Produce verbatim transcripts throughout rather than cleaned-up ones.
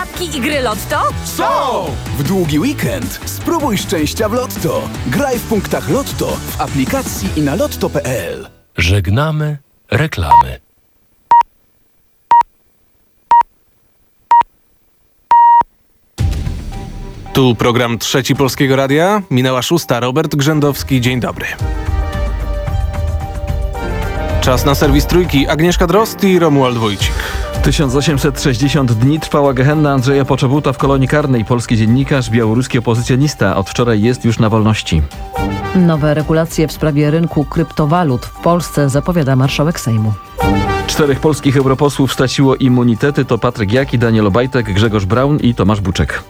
zabawki i gry Lotto? Są! W długi weekend spróbuj szczęścia w Lotto. Graj w punktach Lotto w aplikacji i na lotto kropka p l. Żegnamy reklamy. Tu program Trzeci Polskiego Radia. Minęła szósta. Robert Grzędowski. Dzień dobry. Czas na serwis Trójki. Agnieszka Drozd i Romuald Wójcik. tysiąc osiemset sześćdziesiąt dni trwała gehenna Andrzeja Poczobuta w kolonii karnej. Polski dziennikarz, białoruski opozycjonista od wczoraj jest już na wolności. Nowe regulacje w sprawie rynku kryptowalut w Polsce zapowiada marszałek Sejmu. Czterech polskich europosłów straciło immunitety. To Patryk Jaki, Daniel Obajtek, Grzegorz Braun i Tomasz Buczek.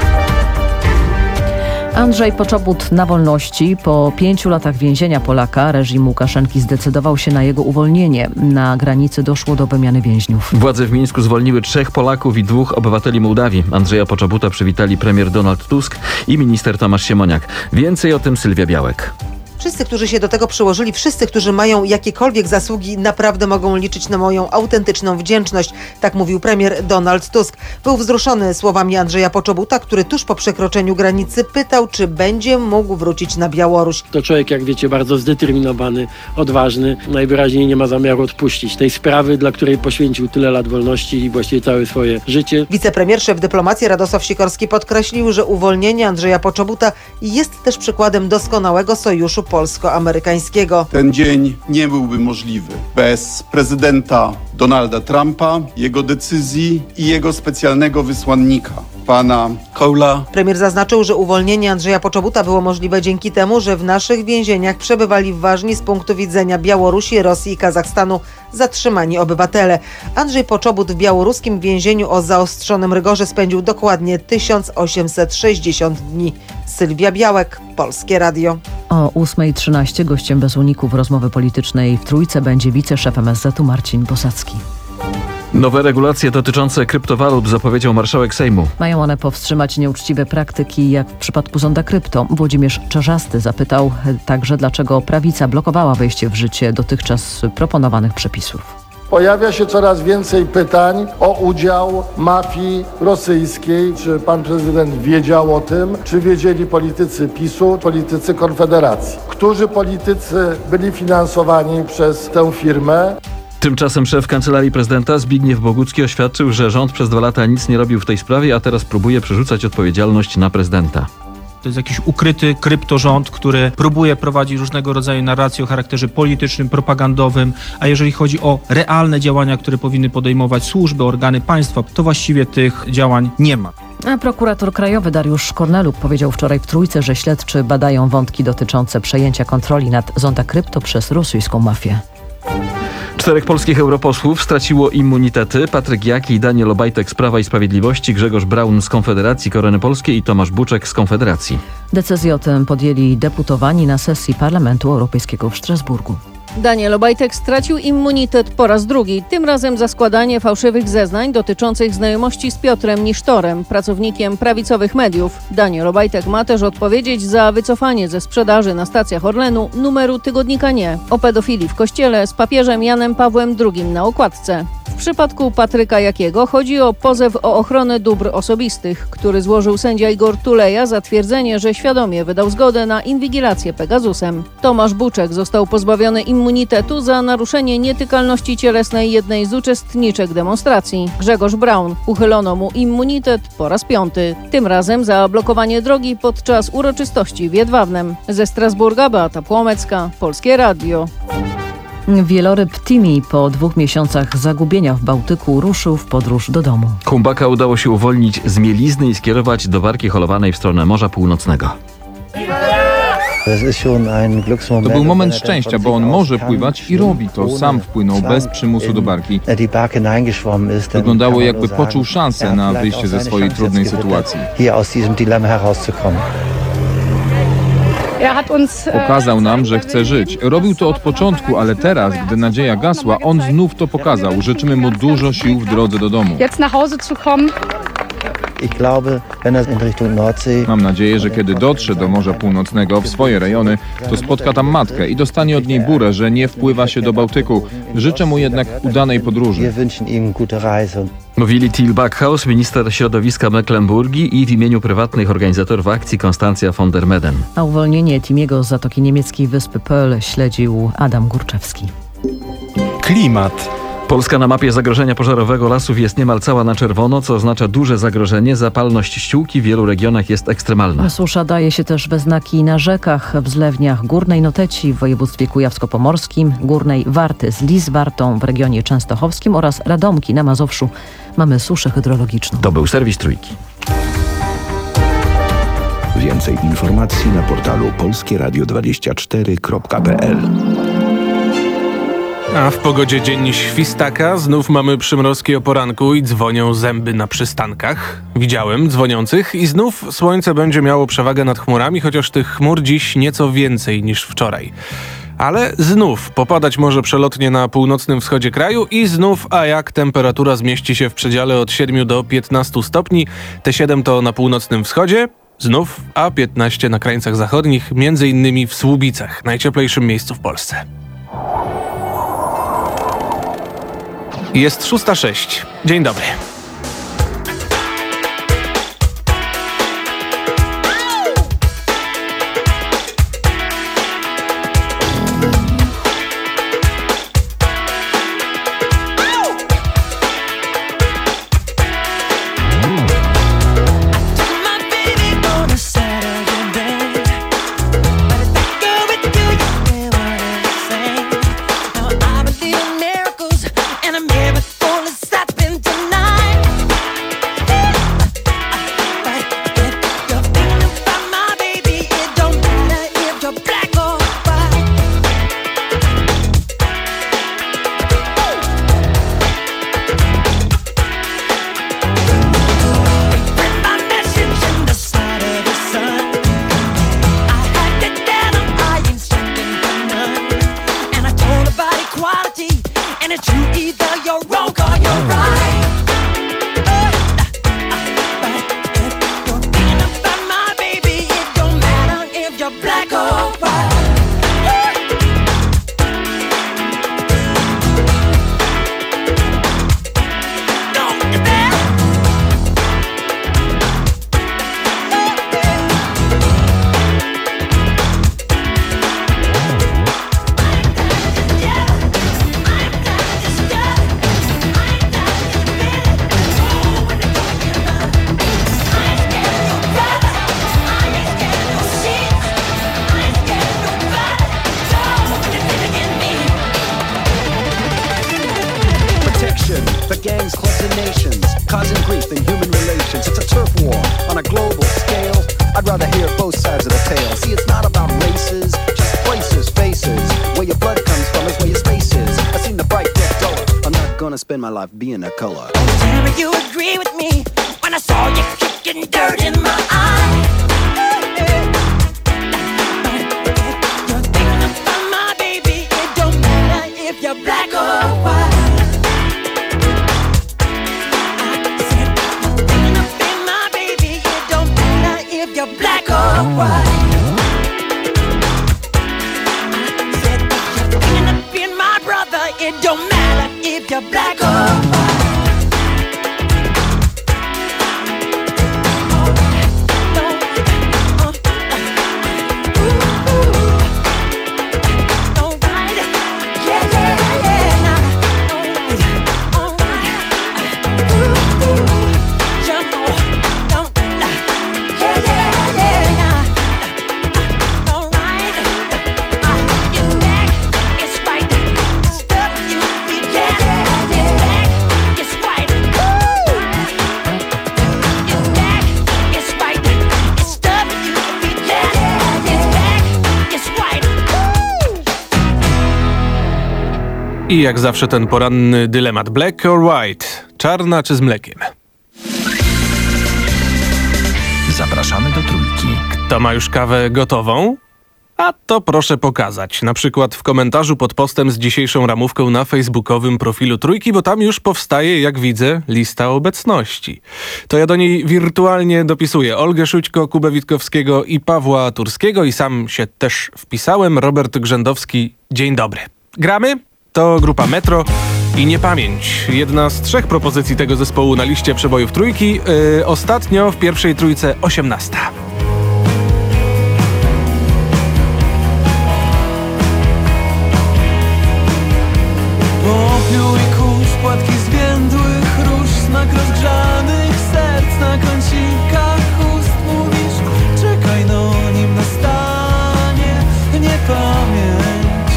Andrzej Poczobut na wolności. Po pięciu latach więzienia Polaka reżim Łukaszenki zdecydował się na jego uwolnienie. Na granicy doszło do wymiany więźniów. Władze w Mińsku zwolniły trzech Polaków i dwóch obywateli Mołdawii. Andrzeja Poczobuta przywitali premier Donald Tusk i minister Tomasz Siemoniak. Więcej o tym Sylwia Białek. Wszyscy, którzy się do tego przyłożyli, wszyscy, którzy mają jakiekolwiek zasługi, naprawdę mogą liczyć na moją autentyczną wdzięczność. Tak mówił premier Donald Tusk. Był wzruszony słowami Andrzeja Poczobuta, który tuż po przekroczeniu granicy pytał, czy będzie mógł wrócić na Białoruś. To człowiek, jak wiecie, bardzo zdeterminowany, odważny. Najwyraźniej nie ma zamiaru odpuścić tej sprawy, dla której poświęcił tyle lat wolności i właściwie całe swoje życie. Wicepremier szef dyplomacji Radosław Sikorski podkreślił, że uwolnienie Andrzeja Poczobuta jest też przykładem doskonałego sojuszu polsko-amerykańskiego. Ten dzień nie byłby możliwy bez prezydenta Donalda Trumpa, jego decyzji i jego specjalnego wysłannika, pana Cole'a. Premier zaznaczył, że uwolnienie Andrzeja Poczobuta było możliwe dzięki temu, że w naszych więzieniach przebywali ważni z punktu widzenia Białorusi, Rosji i Kazachstanu zatrzymani obywatele. Andrzej Poczobut w białoruskim więzieniu o zaostrzonym rygorze spędził dokładnie tysiąc osiemset sześćdziesiąt dni. Sylwia Białek, Polskie Radio. O ósma trzynaście gościem bez uników rozmowy politycznej w Trójce będzie wiceszef M S Z u Marcin Bosacki. Nowe regulacje dotyczące kryptowalut zapowiedział marszałek Sejmu. Mają one powstrzymać nieuczciwe praktyki, jak w przypadku zonda krypto. Włodzimierz Czarzasty zapytał także, dlaczego prawica blokowała wejście w życie dotychczas proponowanych przepisów. Pojawia się coraz więcej pytań o udział mafii rosyjskiej. Czy pan prezydent wiedział o tym? Czy wiedzieli politycy PiSu, politycy Konfederacji? Którzy politycy byli finansowani przez tę firmę? Tymczasem szef Kancelarii Prezydenta Zbigniew Bogucki oświadczył, że rząd przez dwa lata nic nie robił w tej sprawie, a teraz próbuje przerzucać odpowiedzialność na prezydenta. To jest jakiś ukryty kryptorząd, który próbuje prowadzić różnego rodzaju narracje o charakterze politycznym, propagandowym, a jeżeli chodzi o realne działania, które powinny podejmować służby, organy państwa, to właściwie tych działań nie ma. A prokurator krajowy Dariusz Korneluk powiedział wczoraj w Trójce, że śledczy badają wątki dotyczące przejęcia kontroli nad zonda krypto przez rosyjską mafię. Czterech polskich europosłów straciło immunitety. Patryk Jaki i Daniel Obajtek z Prawa i Sprawiedliwości, Grzegorz Braun z Konfederacji Korony Polskiej i Tomasz Buczek z Konfederacji. Decyzję o tym podjęli deputowani na sesji Parlamentu Europejskiego w Strasburgu. Daniel Obajtek stracił immunitet po raz drugi, tym razem za składanie fałszywych zeznań dotyczących znajomości z Piotrem Nisztorem, pracownikiem prawicowych mediów. Daniel Obajtek ma też odpowiedzieć za wycofanie ze sprzedaży na stacjach Orlenu numeru tygodnika Nie o pedofilii w kościele z papieżem Janem Pawłem drugim na okładce. W przypadku Patryka Jakiego chodzi o pozew o ochronę dóbr osobistych, który złożył sędzia Igor Tuleja za twierdzenie, że świadomie wydał zgodę na inwigilację Pegasusem. Tomasz Buczek został pozbawiony immunitetu za naruszenie nietykalności cielesnej jednej z uczestniczek demonstracji. Grzegorz Braun uchylono mu immunitet po raz piąty, tym razem za blokowanie drogi podczas uroczystości w Jedwabnem. Ze Strasburga Beata Płomecka, Polskie Radio. Wieloryb Timi po dwóch miesiącach zagubienia w Bałtyku ruszył w podróż do domu. Humbaka udało się uwolnić z mielizny i skierować do barki holowanej w stronę Morza Północnego. To był moment szczęścia, bo on może pływać i robi to. Sam wpłynął bez przymusu do barki. Wyglądało, jakby poczuł szansę na wyjście ze swojej trudnej sytuacji. Pokazał nam, że chce żyć. Robił to od początku, ale teraz, gdy nadzieja gasła, on znów to pokazał. Życzymy mu dużo sił w drodze do domu. Mam nadzieję, że kiedy dotrze do Morza Północnego w swoje rejony, to spotka tam matkę i dostanie od niej burę, że nie wpływa się do Bałtyku. Życzę mu jednak udanej podróży. Mówili Till Backhaus, minister środowiska Mecklenburgii i w imieniu prywatnych organizatorów akcji Konstancja von der Meden. A uwolnienie Timiego z zatoki niemieckiej wyspy Pearl śledził Adam Górczewski. Klimat. Polska na mapie zagrożenia pożarowego lasów jest niemal cała na czerwono, co oznacza duże zagrożenie. Zapalność ściółki w wielu regionach jest ekstremalna. Susza daje się też we znaki na rzekach, w zlewniach Górnej Noteci w województwie kujawsko-pomorskim, Górnej Warty z Lizwartą w regionie częstochowskim oraz Radomki na Mazowszu. Mamy suszę hydrologiczną. To był serwis Trójki. Więcej informacji na portalu polskie radio dwadzieścia cztery kropka p l. A w pogodzie dzień świstaka, znów mamy przymrozki o poranku i dzwonią zęby na przystankach. Widziałem dzwoniących i znów słońce będzie miało przewagę nad chmurami, chociaż tych chmur dziś nieco więcej niż wczoraj. Ale znów popadać może przelotnie na północnym wschodzie kraju i znów, a jak temperatura zmieści się w przedziale od siedmiu do piętnastu stopni, te siedem to na północnym wschodzie, znów, a piętnaście na krańcach zachodnich, między innymi w Słubicach, najcieplejszym miejscu w Polsce. Jest szósta sześć. Dzień dobry. Spend my life being a color. Damn, you agree with me when I saw you kicking dirt in my eye. You're thinking about my baby. It don't matter if you're black or white. I said you're thinking about my baby. It don't matter if you're black or white. I said you're thinking of being my brother. It don't matter if you're black or white. I jak zawsze ten poranny dylemat black or white, czarna czy z mlekiem. Zapraszamy do Trójki. Kto ma już kawę gotową? A to proszę pokazać, na przykład w komentarzu pod postem z dzisiejszą ramówką na facebookowym profilu Trójki, bo tam już powstaje, jak widzę, lista obecności. To ja do niej wirtualnie dopisuję Olgę Szućko, Kubę Witkowskiego i Pawła Turskiego i sam się też wpisałem. Robert Grzędowski, dzień dobry. Gramy? To grupa Metro i Niepamięć. Jedna z trzech propozycji tego zespołu na liście przebojów trójki. Yy, ostatnio w pierwszej trójce osiemnasta. Popiół i kurz, płatki zwiędłych róż, smak rozgrzanych serc na kącikach ust. Mówisz, czekaj no, nim nastanie niepamięć.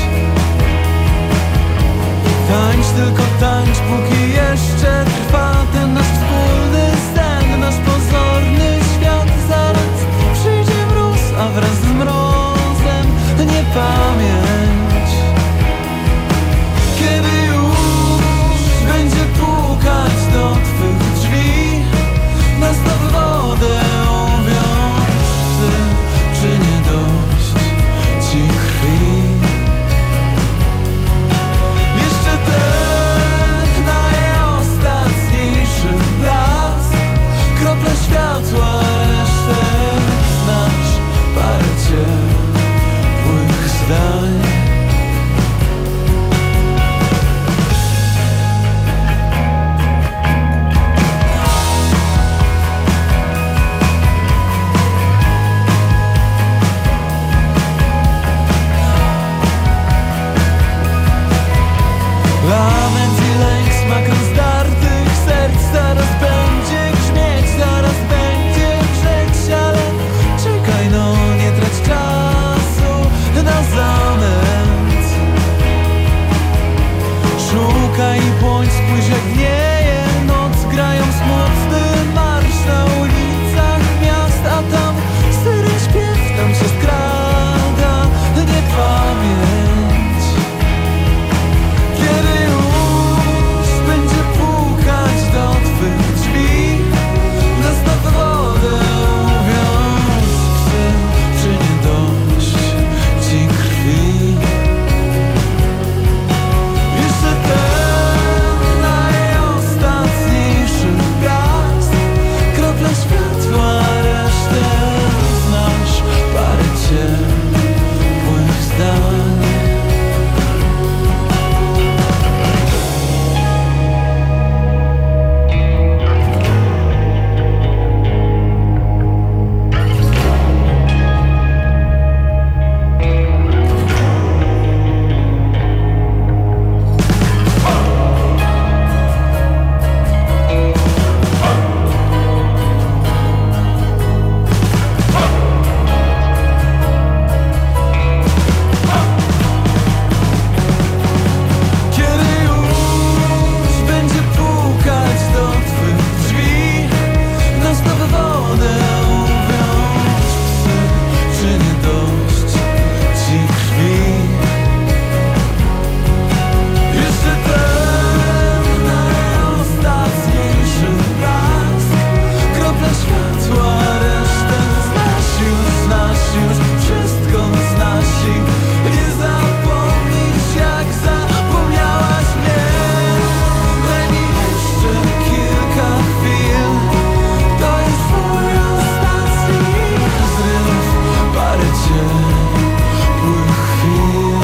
Tańcz, tylko tańcz, póki jeszcze trwa ten nasz wspólny sen, nasz pozorny świat. Zaraz przyjdzie mróz, a wraz z mrozem niepamięć. Kiedy już będzie pukać do twych drzwi, nas na wodę uwiąż, ty, czy nie dość ci krwi? Jeszcze ten najostatniejszy blask, kropla światła, resztę znasz, parę ciepłych zdań. Lament i lęk, smak rozdartych serc. Zaraz będzie grzmieć, zaraz będzie grzeć, ale czekaj no, nie trać czasu na zamęt. Szukaj i bądź, spójrz jak wieje noc. Grają smutny marsz na ulicach miast, a tam syren śpiew, tam się skrada niepamięć. Kiedy już będzie pukać do twych drzwi, nas na wodę uwiąż, psy, czy nie dość ci krwi? Jeszcze ten najostatniejszy blask, kropla światła, resztę znasz, parę ciepłych zdań. Kiedy już będzie pukać do twych drzwi, nas na wodę uwiąż, psy, czy nie dość ci krwi? Jeszcze ten najostatniejszy blask, kropla światła, resztę znasz już, znasz już, wszystko znasz i nie zapomnisz jak zapomniałaś mnie. Daj mi jeszcze kilka chwil, to jest twój ostatni zryw, parę ciepłych chwil.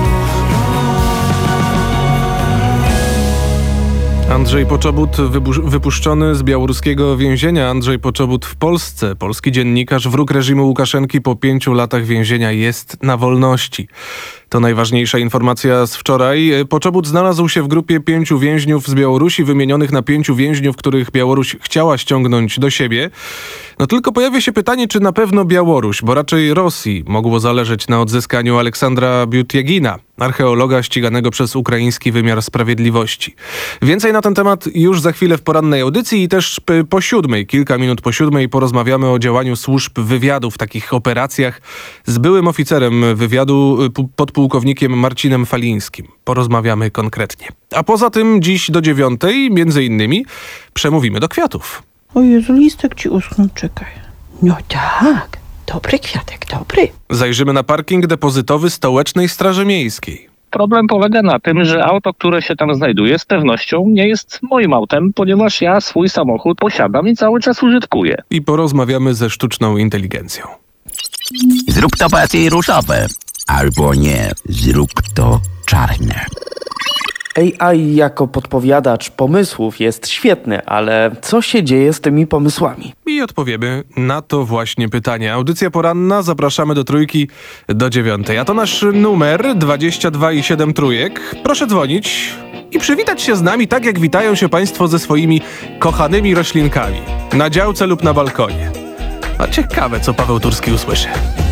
Andrzej Poczobut wybu- wypuszczony z białoruskiego więzienia. Andrzej Poczobut w Polsce. Polski dziennikarz, wróg reżimu Łukaszenki, po pięciu latach więzienia jest na wolności. To najważniejsza informacja z wczoraj. Poczobut znalazł się w grupie pięciu więźniów z Białorusi, wymienionych na pięciu więźniów, których Białoruś chciała ściągnąć do siebie. No tylko pojawia się pytanie, czy na pewno Białoruś, bo raczej Rosji mogło zależeć na odzyskaniu Aleksandra Biutiegina, archeologa ściganego przez ukraiński wymiar sprawiedliwości. Więcej na ten temat już za chwilę w porannej audycji i też po siódmej, kilka minut po siódmej porozmawiamy o działaniu służb wywiadu w takich operacjach z byłym oficerem wywiadu, podpułkownikiem Marcinem Falińskim. Porozmawiamy konkretnie. A poza tym dziś do dziewiątej, między innymi, przemówimy do kwiatów. O Jezu, listek ci uschnął, czekaj. No tak, dobry kwiatek, dobry. Zajrzymy na parking depozytowy Stołecznej Straży Miejskiej. Problem polega na tym, że auto, które się tam znajduje, z pewnością nie jest moim autem, ponieważ ja swój samochód posiadam i cały czas użytkuję. I porozmawiamy ze sztuczną inteligencją. Zrób to bardziej różowe. Albo nie, zrób to czarne. A I jako podpowiadacz pomysłów jest świetny, ale co się dzieje z tymi pomysłami? I odpowiemy na to właśnie pytanie. Audycja poranna, zapraszamy do trójki do dziewiątej. A to nasz numer dwadzieścia dwa i siedem trójek. Proszę dzwonić i przywitać się z nami tak, jak witają się Państwo ze swoimi kochanymi roślinkami. Na działce lub na balkonie. A ciekawe, co Paweł Turski usłyszy.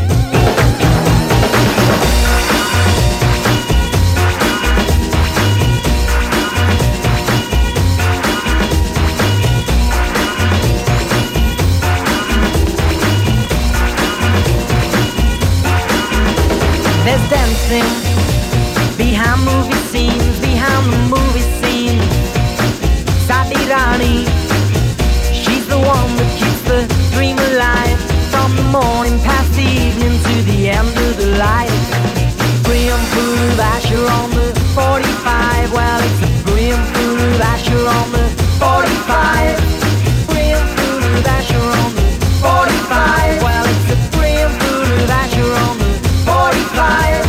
There's dancing behind movie scenes, behind the movie scene. Sadly Rani, she's the one that keeps the dream alive. From the morning past the evening to the end of the light. Brim full of Asher on the forty-five. Well, it's a brim full of Asher on the forty-five. Brim full of Asher on the forty-five. Well, it's a brim full of Asher on the forty-five.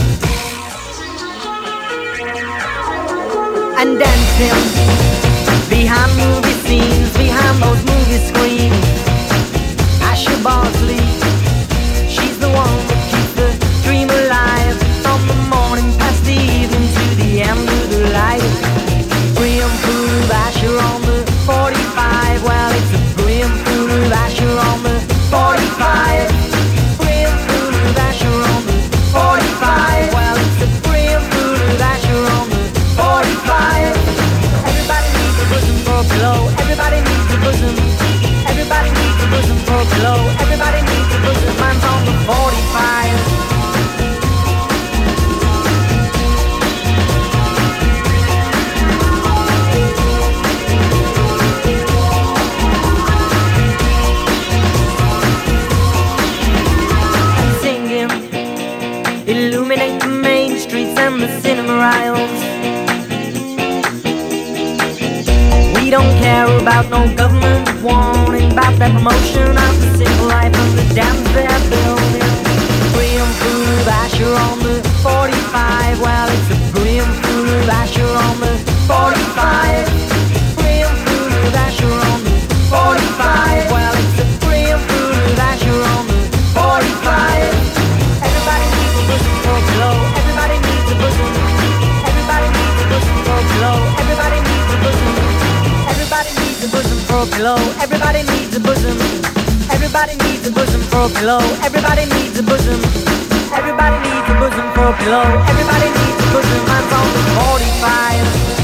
And dancing behind movie scenes, behind those movie screens. Asher Bosley, she's the one that keeps the dream alive. From the morning past the evening to the end of the light. Brim full of Asher on the forty-five. Well, it's a brim full of Asher on the forty-five. Brim full of Asher on the forty-five. Well, it's a brim full of Asher on the forty-five. Everybody needs a bosom for a pillow. Everybody needs a bosom. Everybody needs a bosom for a pillow. Everybody needs a bosom. Mine's on the forty-five. And singing, illuminate the main streets and the cinema aisles. We don't care about no government warning about that promotion of the simple life of the dams they're building. Brim full of Asher on the forty-five. Well, it's a brim full of Asher on the forty-five. Brim full of Asher on the forty-five. Well, it's a brim full of Asher on the forty-five. Everybody needs a bosom for a pillow. Everybody needs a bosom. Everybody needs a bosom for a pillow. Everybody needs a bosom. Everybody needs a bosom for a pillow. Everybody needs a bosom. Everybody needs a bosom for a pillow. Everybody needs a bosom. Everybody needs a bosom for a pillow. Everybody needs a bosom. Mine's on the forty-five.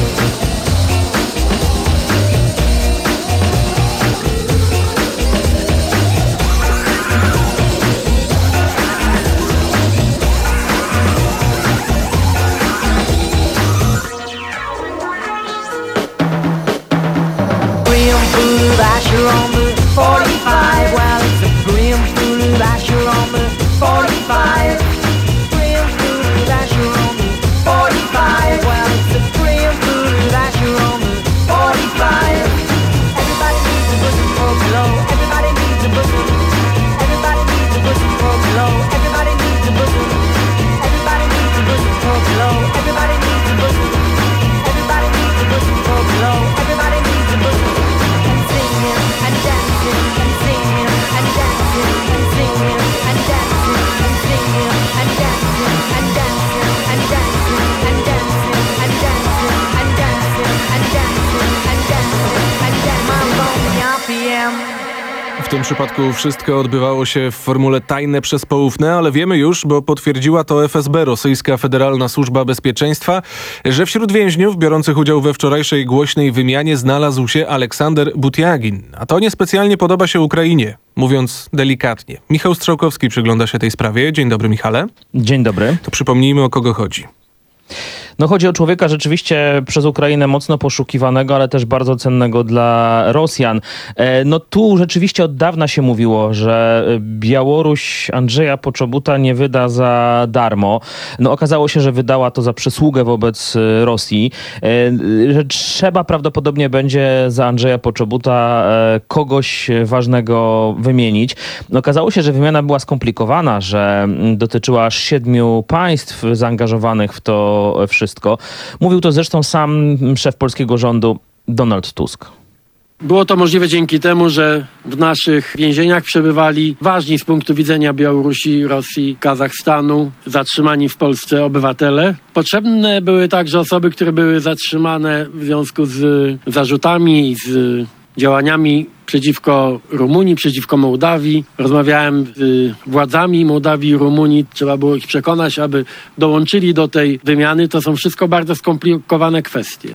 Brim full of Asher on the forty-five. Well, it's a brim full of Asher on the forty-five. Brim full of Asher on the forty-five. Well, it's a brim full of Asher on the forty-five. Everybody needs a bosom for a pillow. Everybody needs a bosom. Everybody needs a bosom for a pillow. Everybody needs a bosom. Everybody needs a bosom for a pillow. Everybody needs a bosom. Everybody needs a bosom for a pillow. Everybody needs a bosom. And singing and dancing and singing and dancing and singing and dancing and singing and dancing and dancing and dancing and dancing and dancing and dancing and dancing and dancing and dancing. Mam bomby R P M. W tym przypadku wszystko odbywało się w formule tajne przez poufne, ale wiemy już, bo potwierdziła to F S B, rosyjska Federalna Służba Bezpieczeństwa, że wśród więźniów biorących udział we wczorajszej głośnej wymianie znalazł się Aleksander Butiagin. A to niespecjalnie podoba się Ukrainie, mówiąc delikatnie. Michał Strzałkowski przygląda się tej sprawie. Dzień dobry, Michale. Dzień dobry. To przypomnijmy, o kogo chodzi. No chodzi o człowieka rzeczywiście przez Ukrainę mocno poszukiwanego, ale też bardzo cennego dla Rosjan. No tu rzeczywiście od dawna się mówiło, że Białoruś Andrzeja Poczobuta nie wyda za darmo. No okazało się, że wydała to za przysługę wobec Rosji, że trzeba prawdopodobnie będzie za Andrzeja Poczobuta kogoś ważnego wymienić. No okazało się, że wymiana była skomplikowana, że dotyczyła aż siedmiu państw zaangażowanych w to wszystko. wszystko. Mówił to zresztą sam szef polskiego rządu Donald Tusk. Było to możliwe dzięki temu, że w naszych więzieniach przebywali ważni z punktu widzenia Białorusi, Rosji, Kazachstanu, zatrzymani w Polsce obywatele. Potrzebne były także osoby, które były zatrzymane w związku z zarzutami, z działaniami przeciwko Rumunii, przeciwko Mołdawii. Rozmawiałem z władzami Mołdawii i Rumunii. Trzeba było ich przekonać, aby dołączyli do tej wymiany. To są wszystko bardzo skomplikowane kwestie.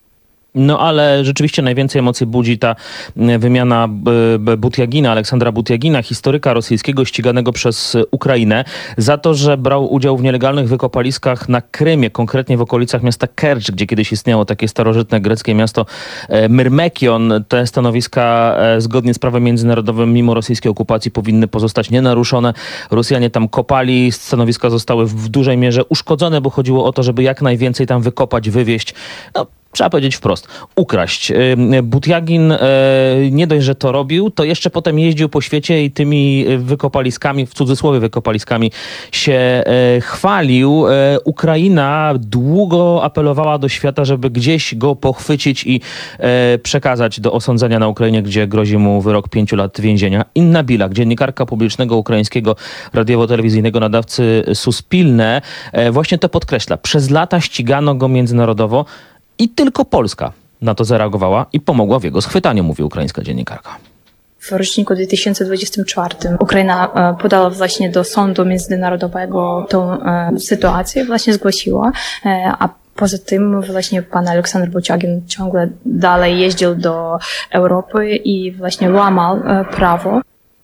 No ale rzeczywiście najwięcej emocji budzi ta wymiana Butiagina, Aleksandra Butiagina, historyka rosyjskiego ściganego przez Ukrainę za to, że brał udział w nielegalnych wykopaliskach na Krymie, konkretnie w okolicach miasta Kercz, gdzie kiedyś istniało takie starożytne greckie miasto Myrmekion. Te stanowiska zgodnie z prawem międzynarodowym mimo rosyjskiej okupacji powinny pozostać nienaruszone. Rosjanie tam kopali, stanowiska zostały w dużej mierze uszkodzone, bo chodziło o to, żeby jak najwięcej tam wykopać, wywieźć. No, trzeba powiedzieć wprost, ukraść. Butiagin nie dość, że to robił, to jeszcze potem jeździł po świecie i tymi wykopaliskami, w cudzysłowie wykopaliskami, się chwalił. Ukraina długo apelowała do świata, żeby gdzieś go pochwycić i przekazać do osądzenia na Ukrainie, gdzie grozi mu wyrok pięciu lat więzienia. Inna Bilak, dziennikarka publicznego ukraińskiego radiowo-telewizyjnego nadawcy Suspilne, właśnie to podkreśla. Przez lata ścigano go międzynarodowo, i tylko Polska na to zareagowała i pomogła w jego schwytaniu, mówi ukraińska dziennikarka. W roczniku dwa tysiące dwudziestym czwartym Ukraina podała właśnie do sądu międzynarodowego tą sytuację, właśnie zgłosiła, a poza tym właśnie pan Aleksander Butiagin ciągle dalej jeździł do Europy i właśnie łamał prawo.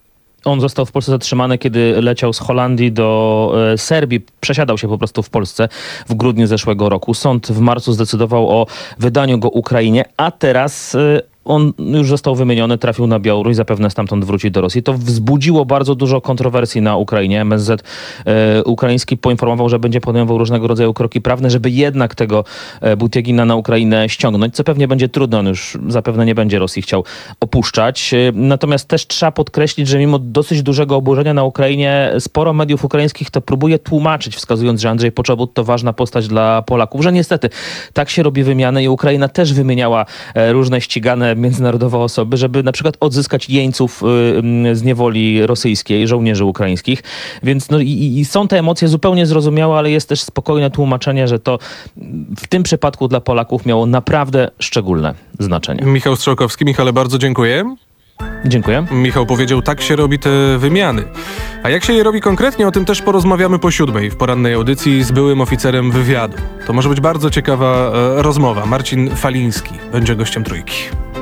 On został w Polsce zatrzymany, kiedy leciał z Holandii do e, Serbii. Przesiadał się po prostu w Polsce w grudniu zeszłego roku. Sąd w marcu zdecydował o wydaniu go Ukrainie, a teraz e, on już został wymieniony, trafił na Białoruś, zapewne stamtąd wróci do Rosji. To wzbudziło bardzo dużo kontrowersji na Ukrainie. M S Z e, ukraiński poinformował, że będzie podejmował różnego rodzaju kroki prawne, żeby jednak tego e, Butiagina na Ukrainę ściągnąć, co pewnie będzie trudne. On już zapewne nie będzie Rosji chciał opuszczać. E, natomiast też trzeba podkreślić, że mimo dosyć dużego oburzenia na Ukrainie, sporo mediów ukraińskich to próbuje tłumaczyć, wskazując, że Andrzej Poczobut to ważna postać dla Polaków, że niestety tak się robi wymiany i Ukraina też wymieniała e, różne ścigane międzynarodowe osoby, żeby na przykład odzyskać jeńców y, z niewoli rosyjskiej, żołnierzy ukraińskich. Więc no, i, i są te emocje zupełnie zrozumiałe, ale jest też spokojne tłumaczenie, że to w tym przypadku dla Polaków miało naprawdę szczególne znaczenie. Michał Strzałkowski. Michale, bardzo dziękuję. Dziękuję. Michał powiedział, tak się robi te wymiany. A jak się je robi konkretnie, o tym też porozmawiamy po siódmej w porannej audycji z byłym oficerem wywiadu. To może być bardzo ciekawa e, rozmowa. Marcin Faliński będzie gościem Trójki.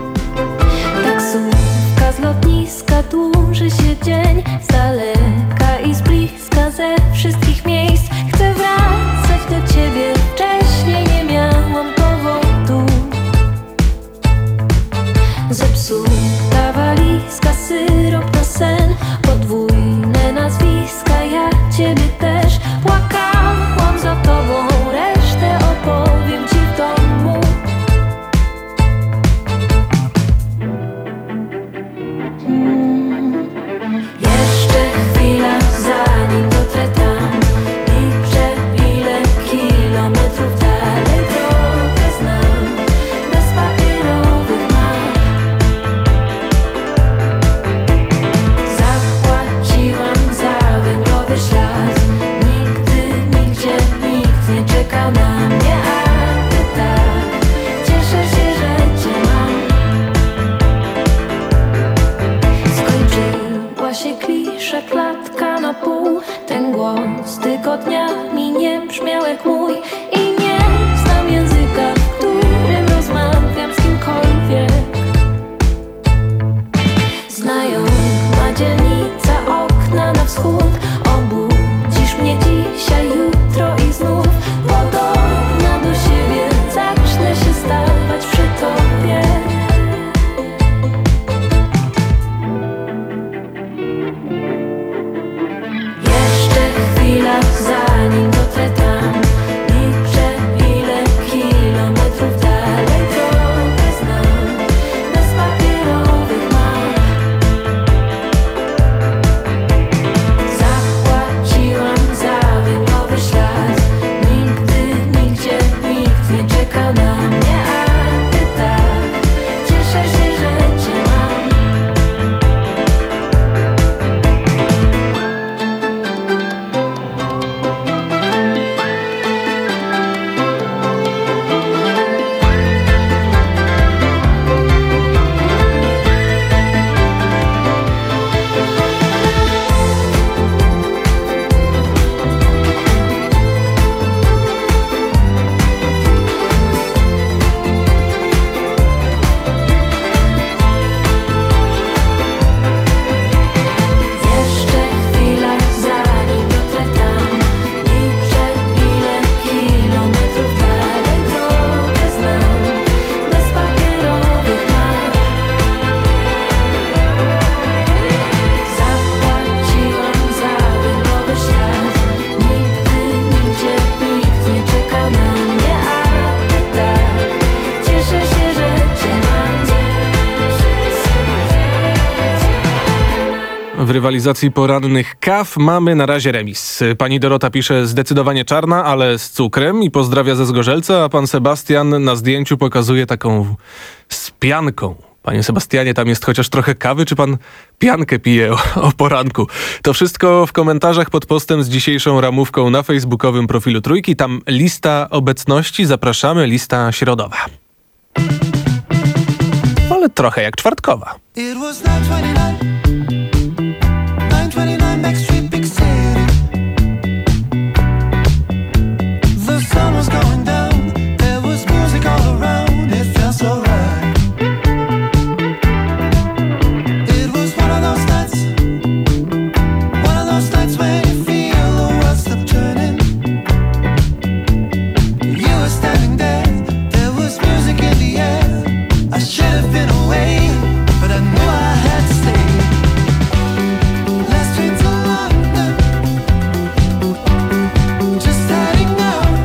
Taksówka z lotniska, dłuży się dzień, z daleka i z bliska, ze wszystkich miejsc. Chcę wracać do ciebie, wcześniej nie miałam powodu. Zepsuta walizka, syrop na sen, podwójne nazwiska, ja ciebie też. Płakałam za tobą, resztę opowiem ci w domu. Jeszcze chwila, zanim dotrę tam. Liczę, ile kilometrów dalej drogę znam. Bez papierowych map zapłaciłam za węglowy ślad. Nigdy, nigdzie, nikt nie czekał na mnie, a ty tak. Cieszę się, że cię mam. Skończyła się klisze, klatka na pół. Ten głos tygodniami nie brzmiał jak mój. I nie znam języka, w którym rozmawiam z kimkolwiek. Znajoma dzielnica, okna na wschód. Obudzisz mnie dzisiaj, jutro i znów. Podobna do siebie, zacznę się stawać przy tobie. Jeszcze chwila, zanim dotrę tam. Liczę, W rywalizacji porannych kaw mamy na razie remis. Pani Dorota pisze zdecydowanie czarna, ale z cukrem i pozdrawia ze Zgorzelca, a pan Sebastian na zdjęciu pokazuje taką z pianką. Panie Sebastianie, tam jest chociaż trochę kawy, czy pan piankę pije o, o poranku? To wszystko w komentarzach pod postem z dzisiejszą ramówką na facebookowym profilu Trójki. Tam lista obecności, zapraszamy, lista środowa. Ale trochę jak czwartkowa. It was nine twenty-nine, nine twenty-nine Backstreet Big City. The sun was going down, there was music all around, it felt so right. It was one of those nights, one of those nights when you feel the world stop turning. You were standing there, there was music in the air. I should have been away, but I knew I had to stay. Last train to London, just heading out.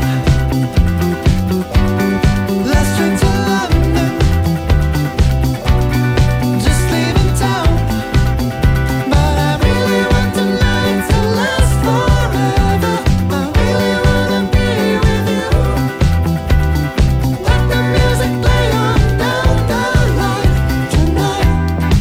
Last train to London, just leaving town. But I really want tonight to last forever. I really wanna be with you. Let the music play on down the line tonight.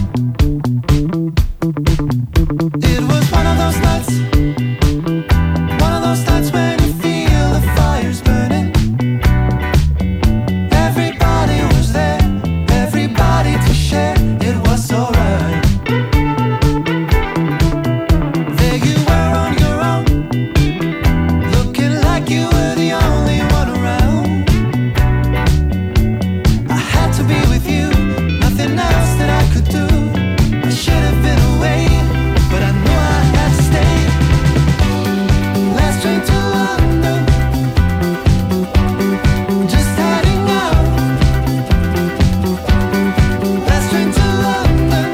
It was one of those nights, one of those nights when you feel the fires burning. Everybody was there, everybody to share. It was so right. There you were on your own, looking like you were the only one around. I had to be with you, nothing else that I could do. I should have been away, but I knew I had to stay. Last train to London, just heading out. Last train to London,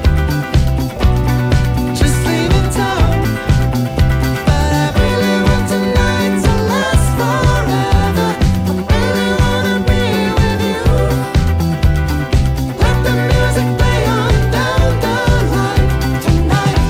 just leaving town. But I really want tonight to last forever. I really wanna be with you. Let the music play on down the line tonight.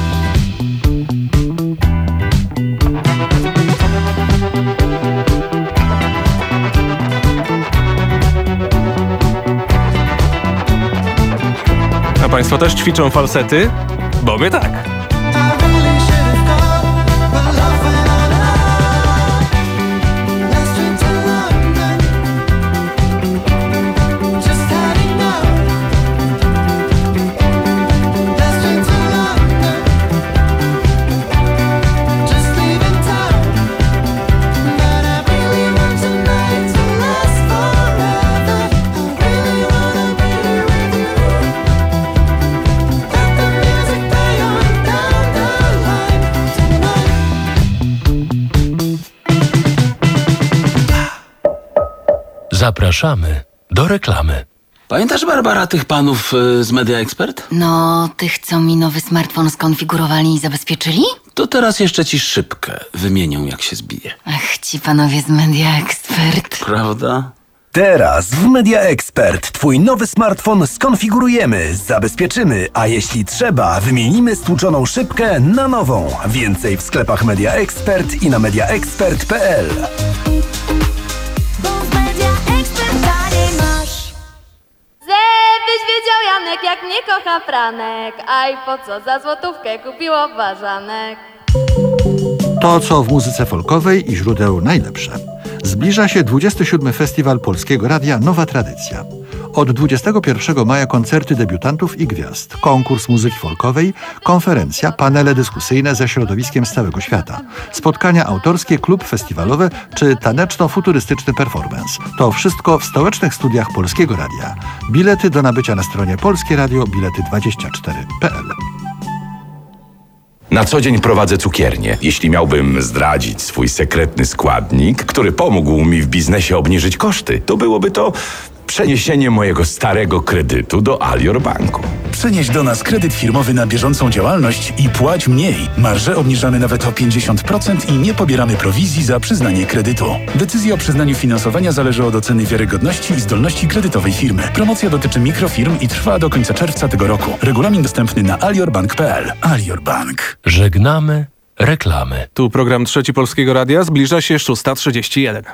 A państwo też ćwiczą falsety? Bo my tak. I really should have gone, but love went on and on. Last train to London, just heading out. Last train to London, just leaving town. But I really want tonight to last forever. I really wanna be with you. Let the music play on down the line tonight. Zapraszamy do reklamy. Pamiętasz, Barbara, tych panów y, z Media Expert? No, tych, co mi nowy smartfon skonfigurowali i zabezpieczyli? To teraz jeszcze ci szybkę wymienią, jak się zbije. Ach, ci panowie z Media Expert. Prawda? Teraz w Media Expert twój nowy smartfon skonfigurujemy, zabezpieczymy, a jeśli trzeba, wymienimy stłuczoną szybkę na nową. Więcej w sklepach Media Expert i na media expert kropka p l. Bo w Media Expert taniej masz. Żebyś wiedział, Janek, jak mnie kocha Franek. A i po co za złotówkę kupiło ważanek. To, co w muzyce folkowej i źródeł najlepsze. Zbliża się dwudziesty siódmy Festiwal Polskiego Radia Nowa Tradycja. Od dwudziestego pierwszego maja koncerty debiutantów i gwiazd, konkurs muzyki folkowej, konferencja, panele dyskusyjne ze środowiskiem z całego świata, spotkania autorskie, klub festiwalowy czy taneczno-futurystyczny performance. To wszystko w stołecznych studiach Polskiego Radia. Bilety do nabycia na stronie polskie radio bilety dwadzieścia cztery kropka p l. Na co dzień prowadzę cukiernię. Jeśli miałbym zdradzić swój sekretny składnik, który pomógł mi w biznesie obniżyć koszty, to byłoby to Przeniesienie mojego starego kredytu do Alior Banku. Przenieś do nas kredyt firmowy na bieżącą działalność i płać mniej. Marże obniżamy nawet o pięćdziesiąt procent i nie pobieramy prowizji za przyznanie kredytu. Decyzja o przyznaniu finansowania zależy od oceny wiarygodności i zdolności kredytowej firmy. Promocja dotyczy mikrofirm i trwa do końca czerwca tego roku. Regulamin dostępny na aliorbank kropka p l. Alior Bank. Żegnamy reklamy. Tu program Trzeci Polskiego Radia, zbliża się szósta trzydzieści jeden.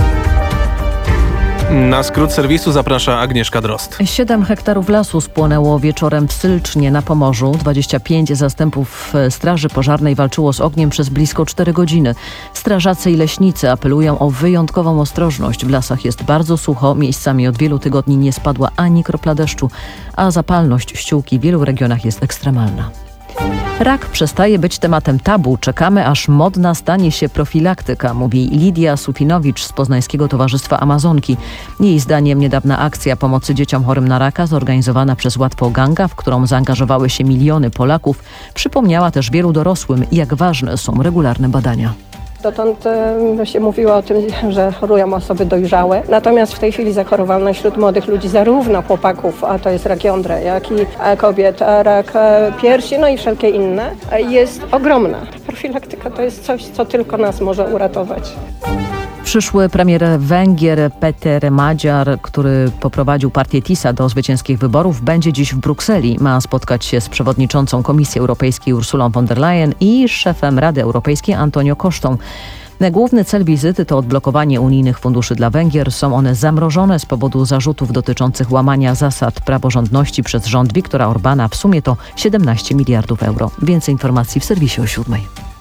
Na skrót serwisu zaprasza Agnieszka Drozd. Siedem hektarów lasu spłonęło wieczorem w Sylcznie na Pomorzu. dwadzieścia pięć zastępów Straży Pożarnej walczyło z ogniem przez blisko cztery godziny. Strażacy i leśnicy apelują o wyjątkową ostrożność. W lasach jest bardzo sucho, miejscami od wielu tygodni nie spadła ani kropla deszczu, a zapalność ściółki w wielu regionach jest ekstremalna. Rak przestaje być tematem tabu. Czekamy, aż modna stanie się profilaktyka, mówi Lidia Sufinowicz z Poznańskiego Towarzystwa Amazonki. Jej zdaniem niedawna akcja pomocy dzieciom chorym na raka, zorganizowana przez Łatwo Ganga, w którą zaangażowały się miliony Polaków, przypomniała też wielu dorosłym, jak ważne są regularne badania. Dotąd e, się mówiło o tym, że chorują osoby dojrzałe. Natomiast w tej chwili zachorowalność wśród młodych ludzi, zarówno chłopaków, a to jest rak jądra, jak i kobiet, a rak piersi, no i wszelkie inne, jest ogromna. Profilaktyka to jest coś, co tylko nas może uratować. Przyszły premier Węgier Peter Magyar, który poprowadził partię TISA do zwycięskich wyborów, będzie dziś w Brukseli. Ma spotkać się z przewodniczącą Komisji Europejskiej Ursulą von der Leyen i szefem Rady Europejskiej Antonio Costą. Główny cel wizyty to odblokowanie unijnych funduszy dla Węgier. Są one zamrożone z powodu zarzutów dotyczących łamania zasad praworządności przez rząd Viktora Orbana. W sumie to siedemnaście miliardów euro. Więcej informacji w serwisie o siódmej.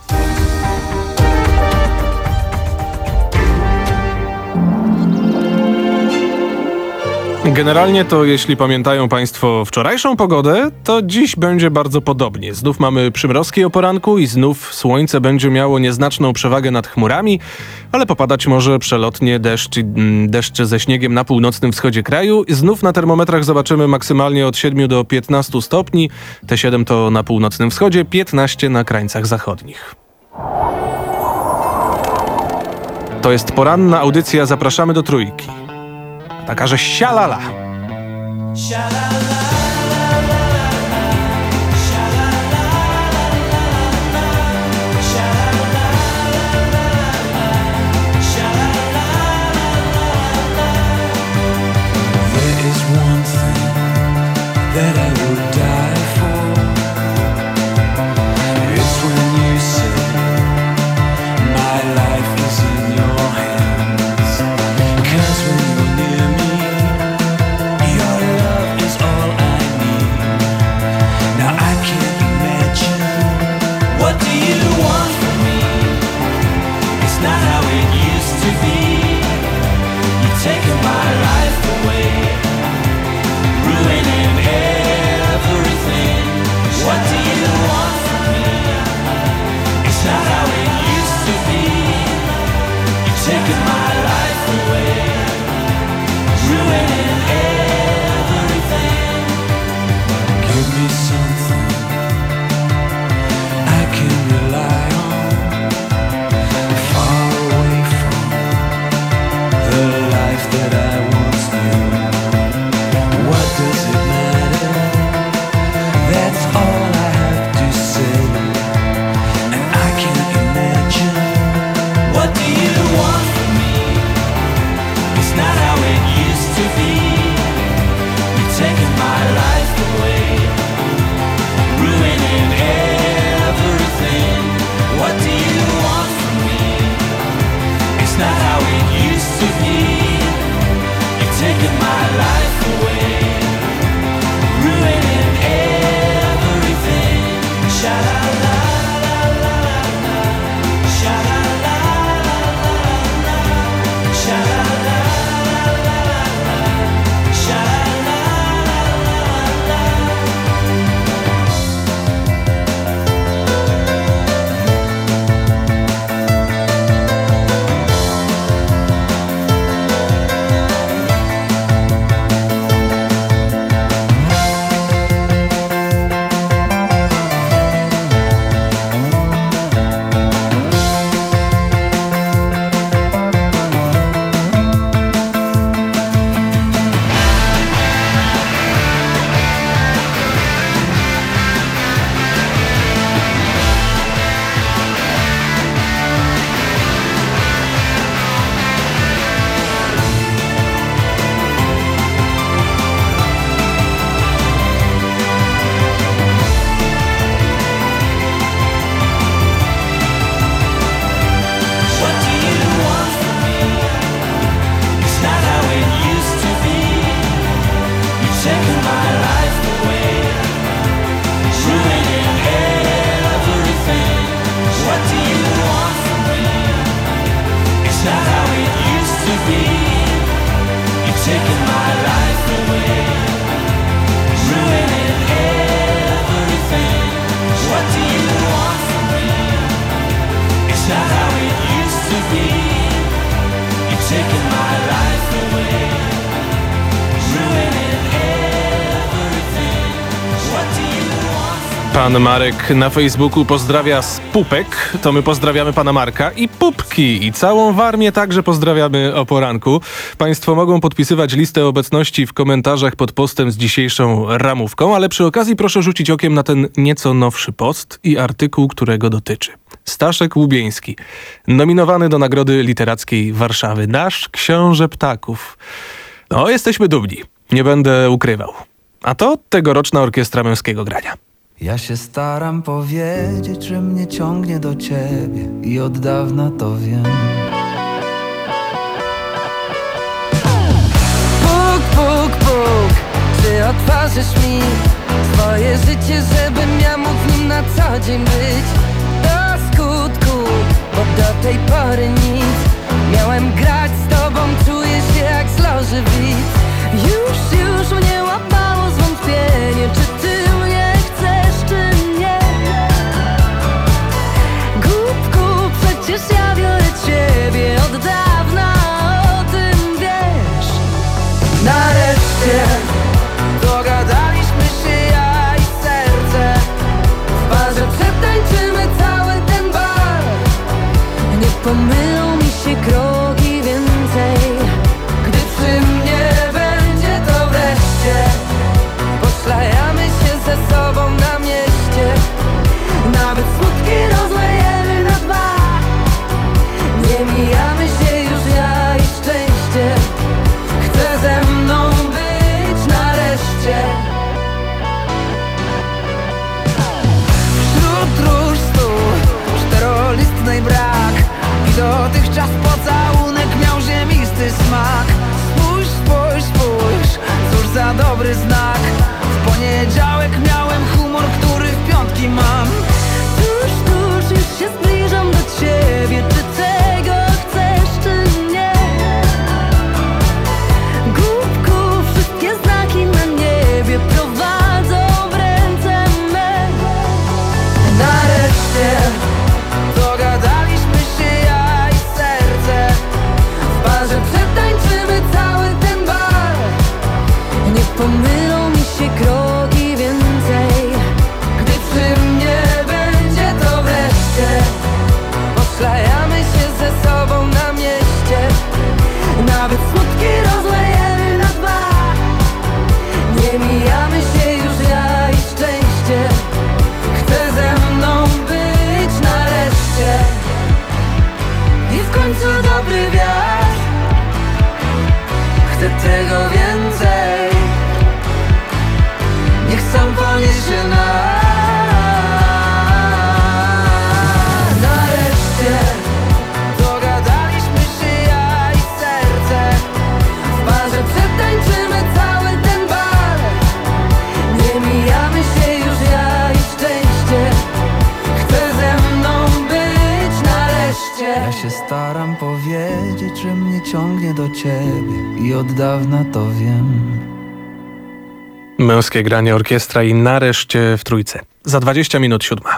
Generalnie to, jeśli pamiętają Państwo wczorajszą pogodę, to dziś będzie bardzo podobnie. Znów mamy przymrozki o poranku i znów słońce będzie miało nieznaczną przewagę nad chmurami, ale popadać może przelotnie deszcz, deszcz ze śniegiem na północnym wschodzie kraju. I znów na termometrach zobaczymy maksymalnie od siedmiu do piętnastu stopni. Te siedem to na północnym wschodzie, piętnaście na krańcach zachodnich. To jest poranna audycja Zapraszamy do Trójki. Taka, że sialala. Is all Pan Marek na Facebooku pozdrawia z pupek, to my pozdrawiamy pana Marka i pupki i całą Warmię także pozdrawiamy o poranku. Państwo mogą podpisywać listę obecności w komentarzach pod postem z dzisiejszą ramówką, ale przy okazji proszę rzucić okiem na ten nieco nowszy post i artykuł, którego dotyczy. Staszek Łubieński, nominowany do Nagrody Literackiej Warszawy. Nasz książę ptaków. No, jesteśmy dumni, nie będę ukrywał. A to tegoroczna Orkiestra Męskiego Grania. Ja się staram powiedzieć, że mnie ciągnie do ciebie i od dawna to wiem. Puk, puk, puk, czy otworzysz mi swoje życie, żebym ja mógł w nim na co dzień być? Do skutku, bo do tej pory nic. Miałem grać z tobą, czuję się jak z loży widz. Już, już mnie łapało zwątpienie, czy ty mnie chcesz, czy nie? Głupku, przecież ja biorę ciebie od dawna, o tym wiesz. Nareszcie dogadaliśmy się, ja i serce. W barze przetańczymy cały ten bar. Nie pomylą mi się kroki więcej, gdy przy mnie będzie to wreszcie. Poszlajamy się ze sobą na mieście, nawet smutki rozlejemy na dwa. Nie mijamy się już, ja i szczęście. Chce ze mną być nareszcie. Wśród róż stu czterolistnej brak i dotychczas pocałunek miał ziemisty smak. Spójrz, spójrz, spójrz, cóż za dobry znak. W poniedziałek miałem humor, który w piątki mam. Tuż, tuż, już się zbliżam do ciebie. Czy tego chcesz, czy nie? Głupku, wszystkie znaki na niebie prowadzą w ręce me. Nareszcie dogadaliśmy się, ja i serce. W barze przetańczymy cały ten bar. Nie pomylą mi się kroki więcej, gdy przy mnie będzie to wreszcie. Poszlajamy się ze sobą na mieście, nawet smutki rozlejemy na dwa. Nie mijamy się już, ja i szczęście. Chce ze mną być nareszcie. I w końcu dobry wiatr. Chcę tego więcej. Niech sam poniesie nas. Nareszcie dogadaliśmy się, ja i serce. W barze przetańczymy cały ten bar. Nie mijamy się już, ja i szczęście. Chce ze mną być nareszcie. Ja się staram powiedzieć, że mnie ciągnie do ciebie i od dawna to wiem. Męskie Granie, orkiestra i nareszcie w trójce. Za dwadzieścia minut siódma.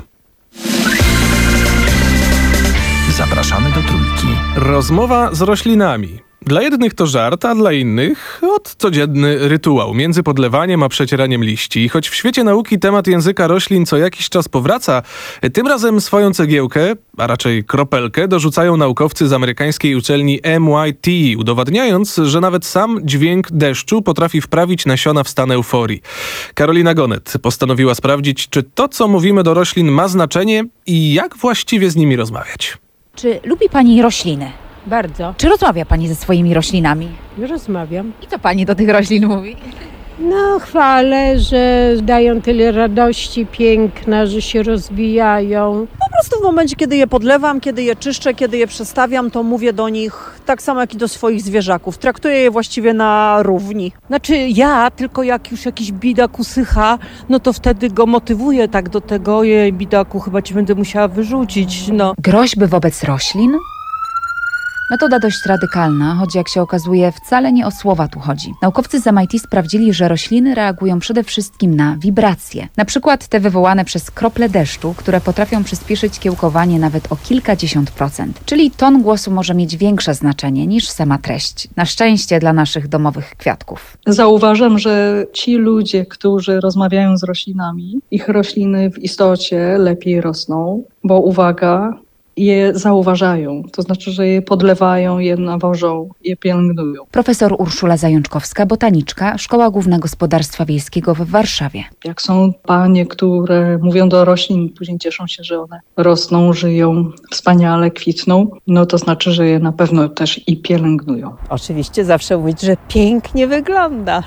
Zapraszamy do Trójki. Rozmowa z roślinami. Dla jednych to żart, a dla innych od codzienny rytuał między podlewaniem a przecieraniem liści. I choć w świecie nauki temat języka roślin co jakiś czas powraca, tym razem swoją cegiełkę, a raczej kropelkę, dorzucają naukowcy z amerykańskiej uczelni M I T, udowadniając, że nawet sam dźwięk deszczu potrafi wprawić nasiona w stan euforii. Karolina Gonet postanowiła sprawdzić, czy to, co mówimy do roślin, ma znaczenie i jak właściwie z nimi rozmawiać. Czy lubi Pani rośliny? Bardzo. Czy rozmawia Pani ze swoimi roślinami? Rozmawiam. I co Pani do tych roślin mówi? No, chwalę, że dają tyle radości, piękna, że się rozwijają. Po prostu w momencie, kiedy je podlewam, kiedy je czyszczę, kiedy je przestawiam, to mówię do nich tak samo jak i do swoich zwierzaków. Traktuję je właściwie na równi. Znaczy ja, tylko jak już jakiś bidak usycha, no to wtedy go motywuję tak do tego, jej bidaku, chyba ci będę musiała wyrzucić, no. Groźby wobec roślin? Metoda dość radykalna, choć jak się okazuje wcale nie o słowa tu chodzi. Naukowcy z M I T sprawdzili, że rośliny reagują przede wszystkim na wibracje. Na przykład te wywołane przez krople deszczu, które potrafią przyspieszyć kiełkowanie nawet o kilkadziesiąt procent. Czyli ton głosu może mieć większe znaczenie niż sama treść. Na szczęście dla naszych domowych kwiatków. Zauważam, że ci ludzie, którzy rozmawiają z roślinami, ich rośliny w istocie lepiej rosną, bo uwaga, je zauważają, to znaczy, że je podlewają, je nawożą, je pielęgnują. Profesor Urszula Zajączkowska, botaniczka, Szkoła Głównego Gospodarstwa Wiejskiego w Warszawie. Jak są panie, które mówią do roślin, później cieszą się, że one rosną, żyją, wspaniale kwitną, no to znaczy, że je na pewno też i pielęgnują. Oczywiście zawsze mówić, że pięknie wygląda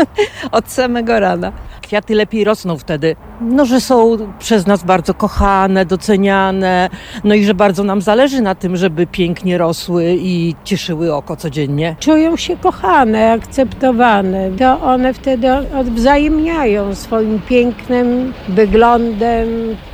od samego rana. Kwiaty lepiej rosną wtedy, no że są przez nas bardzo kochane, doceniane, no i że bardzo nam zależy na tym, żeby pięknie rosły i cieszyły oko codziennie. Czują się kochane, akceptowane. To one wtedy odwzajemniają swoim pięknem, wyglądem,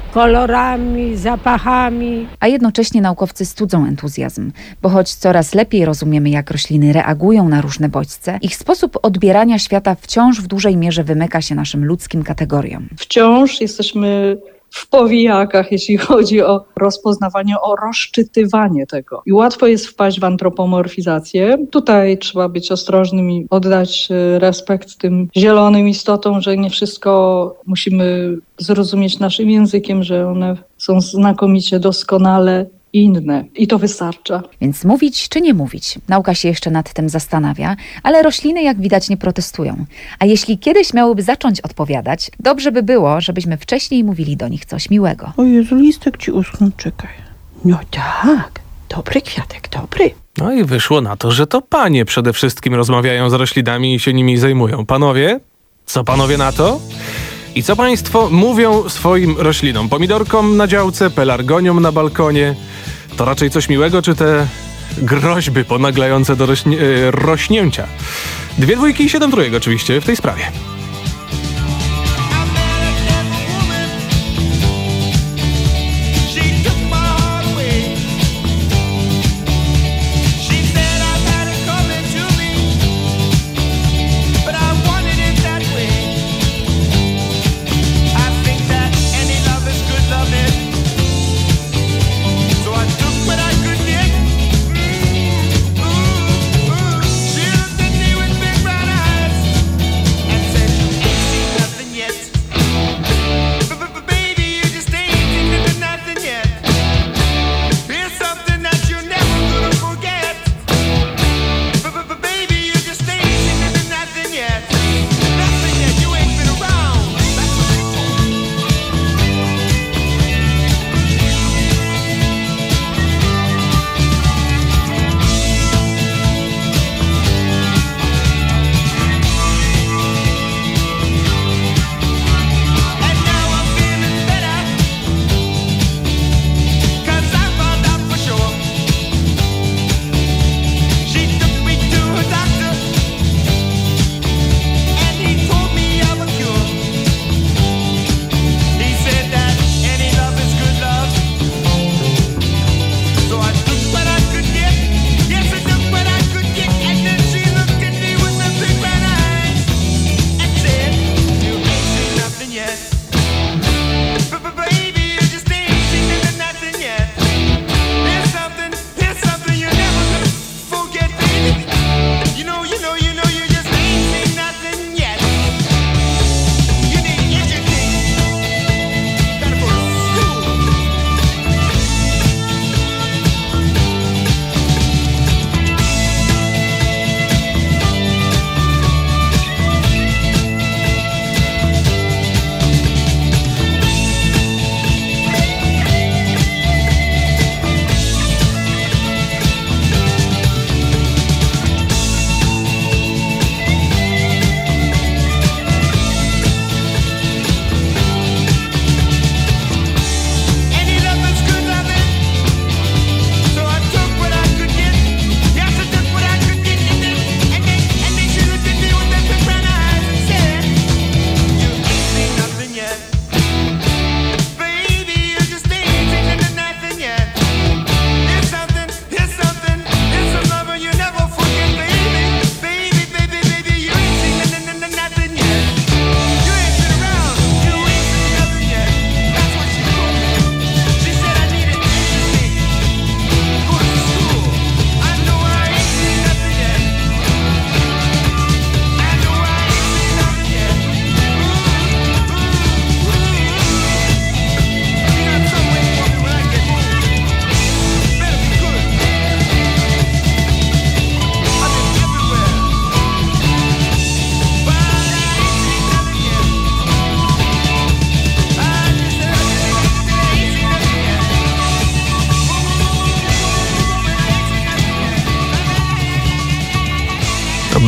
kolorami, zapachami. A jednocześnie naukowcy studzą entuzjazm, bo choć coraz lepiej rozumiemy, jak rośliny reagują na różne bodźce, ich sposób odbierania świata wciąż w dużej mierze wymyka się naszym ludzkim kategoriom. Wciąż jesteśmy w powijakach, jeśli chodzi o rozpoznawanie, o rozczytywanie tego. I łatwo jest wpaść w antropomorfizację. Tutaj trzeba być ostrożnym i oddać respekt tym zielonym istotom, że nie wszystko musimy zrozumieć naszym językiem, że one są znakomicie, doskonale inne. I to wystarcza. Więc mówić czy nie mówić? Nauka się jeszcze nad tym zastanawia, ale rośliny jak widać nie protestują. A jeśli kiedyś miałyby zacząć odpowiadać, dobrze by było, żebyśmy wcześniej mówili do nich coś miłego. O Jezu, listek ci uschnął, czekaj. No tak, dobry kwiatek, dobry. No i wyszło na to, że to panie przede wszystkim rozmawiają z roślinami i się nimi zajmują. Panowie? Co panowie na to? I co państwo mówią swoim roślinom? Pomidorkom na działce, pelargoniom na balkonie? To raczej coś miłego, czy te groźby ponaglające do rośnie, e, rośnięcia? Dwie dwójki i siedem trójek oczywiście w tej sprawie. Said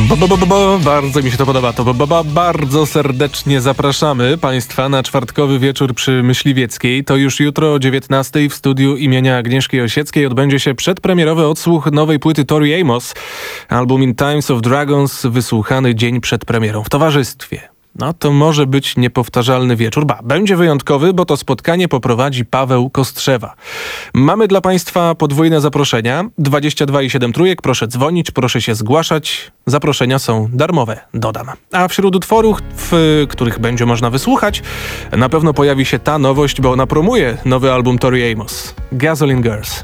Bo, bo, bo, bo, bo, bardzo mi się to podoba. To bo, bo, bo, bardzo serdecznie zapraszamy Państwa na czwartkowy wieczór przy Myśliwieckiej. To już jutro o dziewiętnastej w studiu imienia Agnieszki Osieckiej odbędzie się przedpremierowy odsłuch nowej płyty Tori Amos. Album In Times of Dragons, wysłuchany dzień przed premierą w towarzystwie. No to może być niepowtarzalny wieczór. Ba, będzie wyjątkowy, bo to spotkanie poprowadzi Paweł Kostrzewa. Mamy dla Państwa podwójne zaproszenia. dwadzieścia dwa i siedem trójek. Proszę dzwonić, proszę się zgłaszać. Zaproszenia są darmowe, dodam. A wśród utworów, w których będzie można wysłuchać, na pewno pojawi się ta nowość, bo ona promuje nowy album Tori Amos. Gasoline Girls.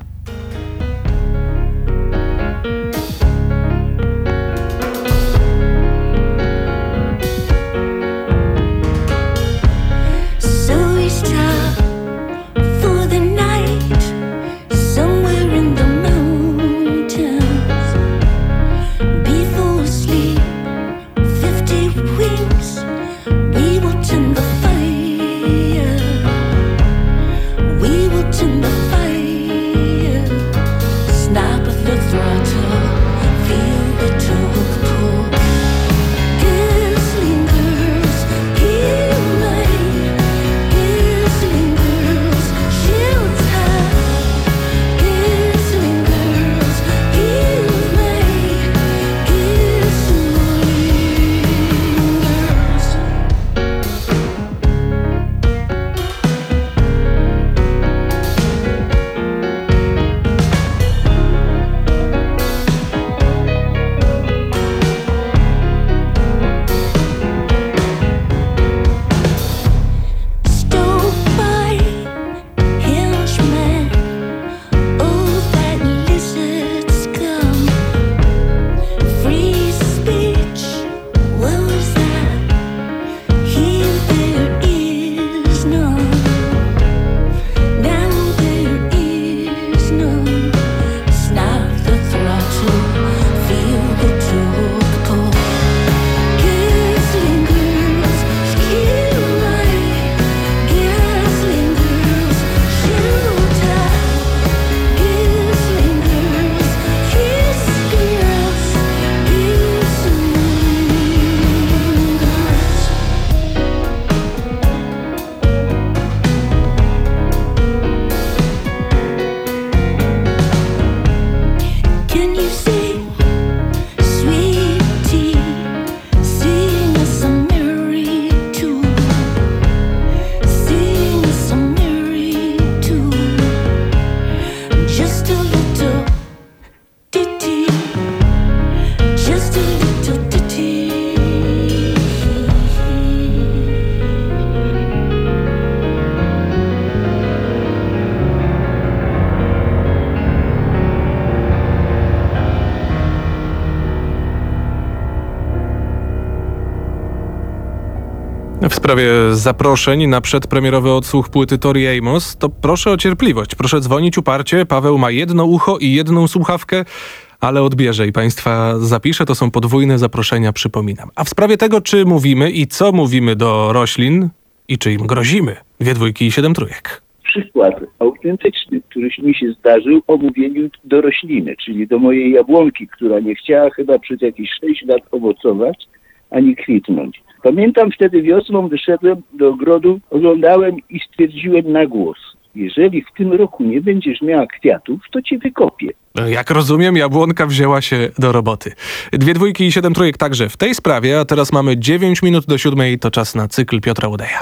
W sprawie zaproszeń na przedpremierowy odsłuch płyty Tori Amos, to proszę o cierpliwość. Proszę dzwonić uparcie. Paweł ma jedno ucho i jedną słuchawkę, ale odbierze i Państwa zapisze. To są podwójne zaproszenia, przypominam. A w sprawie tego, czy mówimy i co mówimy do roślin i czy im grozimy, dwie dwójki i siedem trójek. Przykład autentyczny, który mi się zdarzył o mówieniu do rośliny, czyli do mojej jabłonki, która nie chciała chyba przez jakieś sześć lat owocować ani kwitnąć. Pamiętam, wtedy wiosną wyszedłem do ogrodu, oglądałem i stwierdziłem na głos: jeżeli w tym roku nie będziesz miała kwiatów, to cię wykopię. Jak rozumiem, jabłonka wzięła się do roboty. Dwie dwójki i siedem trójek także w tej sprawie, a teraz mamy dziewięć minut do siódmej, to czas na cykl Piotra Łodeja.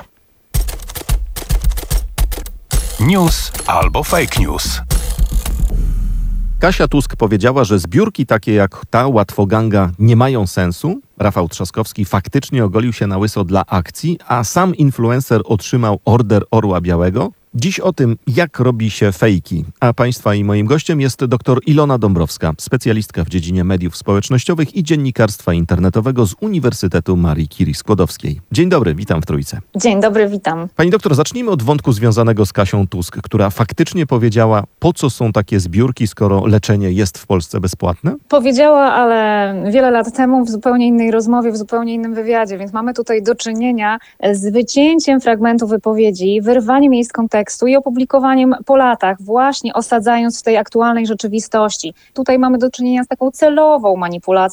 News albo fake news. Kasia Tusk powiedziała, że zbiórki takie jak ta łatwoganga nie mają sensu. Rafał Trzaskowski faktycznie ogolił się na łyso dla akcji, a sam influencer otrzymał Order Orła Białego. Dziś o tym, jak robi się fejki. A Państwa i moim gościem jest dr Ilona Dąbrowska, specjalistka w dziedzinie mediów społecznościowych i dziennikarstwa internetowego z Uniwersytetu Marii Curie-Skłodowskiej. Dzień dobry, witam w Trójce. Dzień dobry, witam. Pani doktor, zacznijmy od wątku związanego z Kasią Tusk, która faktycznie powiedziała, po co są takie zbiórki, skoro leczenie jest w Polsce bezpłatne? Powiedziała, ale wiele lat temu w zupełnie innej rozmowie, w zupełnie innym wywiadzie, więc mamy tutaj do czynienia z wycięciem fragmentu wypowiedzi, wyrwaniem jej z kontekstu i opublikowaniem po latach, właśnie osadzając w tej aktualnej rzeczywistości. Tutaj mamy do czynienia z taką celową manipulacją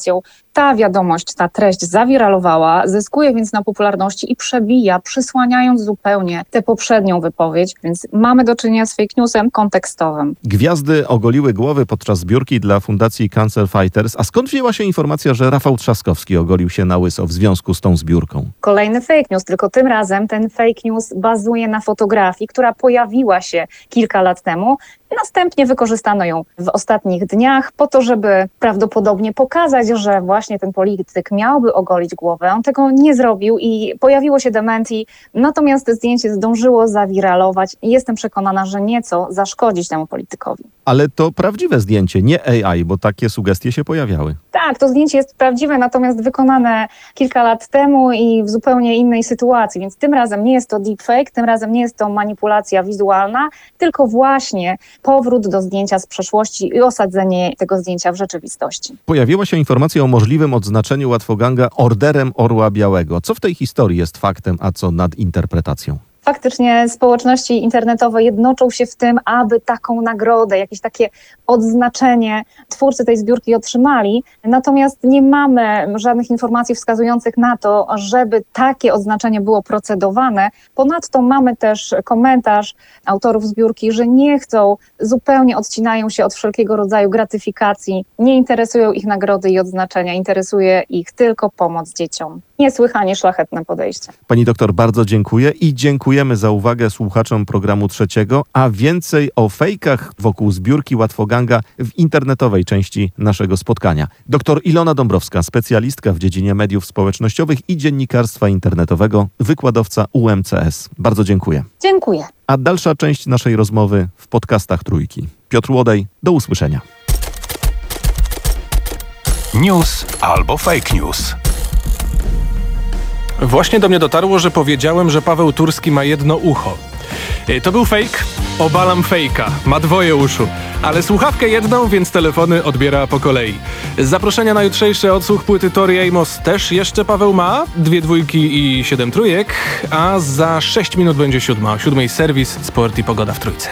Ta wiadomość, ta treść zawiralowała, zyskuje więc na popularności i przebija, przysłaniając zupełnie tę poprzednią wypowiedź, więc mamy do czynienia z fake newsem kontekstowym. Gwiazdy ogoliły głowy podczas zbiórki dla Fundacji Cancer Fighters. A skąd wzięła się informacja, że Rafał Trzaskowski ogolił się na łyso w związku z tą zbiórką? Kolejny fake news, tylko tym razem ten fake news bazuje na fotografii, która pojawiła się kilka lat temu. Następnie wykorzystano ją w ostatnich dniach po to, żeby prawdopodobnie pokazać, że właśnie ten polityk miałby ogolić głowę. On tego nie zrobił i pojawiło się dementi, natomiast zdjęcie zdążyło zawiralować i jestem przekonana, że nieco zaszkodzić temu politykowi. Ale to prawdziwe zdjęcie, nie A I, bo takie sugestie się pojawiały. Tak, to zdjęcie jest prawdziwe, natomiast wykonane kilka lat temu i w zupełnie innej sytuacji, więc tym razem nie jest to deepfake, tym razem nie jest to manipulacja wizualna, tylko właśnie powrót do zdjęcia z przeszłości i osadzenie tego zdjęcia w rzeczywistości. Pojawiła się informacja o możliwym odznaczeniu łatwoganga Orderem Orła Białego. Co w tej historii jest faktem, a co nadinterpretacją? Faktycznie społeczności internetowe jednoczą się w tym, aby taką nagrodę, jakieś takie odznaczenie twórcy tej zbiórki otrzymali. Natomiast nie mamy żadnych informacji wskazujących na to, żeby takie odznaczenie było procedowane. Ponadto mamy też komentarz autorów zbiórki, że nie chcą, zupełnie odcinają się od wszelkiego rodzaju gratyfikacji. Nie interesują ich nagrody i odznaczenia, interesuje ich tylko pomoc dzieciom. Niesłychanie szlachetne podejście. Pani doktor, bardzo dziękuję i dziękujemy za uwagę słuchaczom programu Trzeciego, a więcej o fejkach wokół zbiórki łatwoganga w internetowej części naszego spotkania. Doktor Ilona Dąbrowska, specjalistka w dziedzinie mediów społecznościowych i dziennikarstwa internetowego, wykładowca U M C S. Bardzo dziękuję. Dziękuję. A dalsza część naszej rozmowy w podcastach Trójki. Piotr Łodej, do usłyszenia. News albo fake news. Właśnie do mnie dotarło, że powiedziałem, że Paweł Turski ma jedno ucho. To był fake? Obalam fejka. Ma dwoje uszu. Ale słuchawkę jedną, więc telefony odbiera po kolei. Z zaproszenia na jutrzejszy odsłuch płyty Tori Amos też jeszcze Paweł ma. Dwie dwójki i siedem trójek. A za sześć minut będzie siódma. O siódmej serwis, sport i pogoda w Trójce.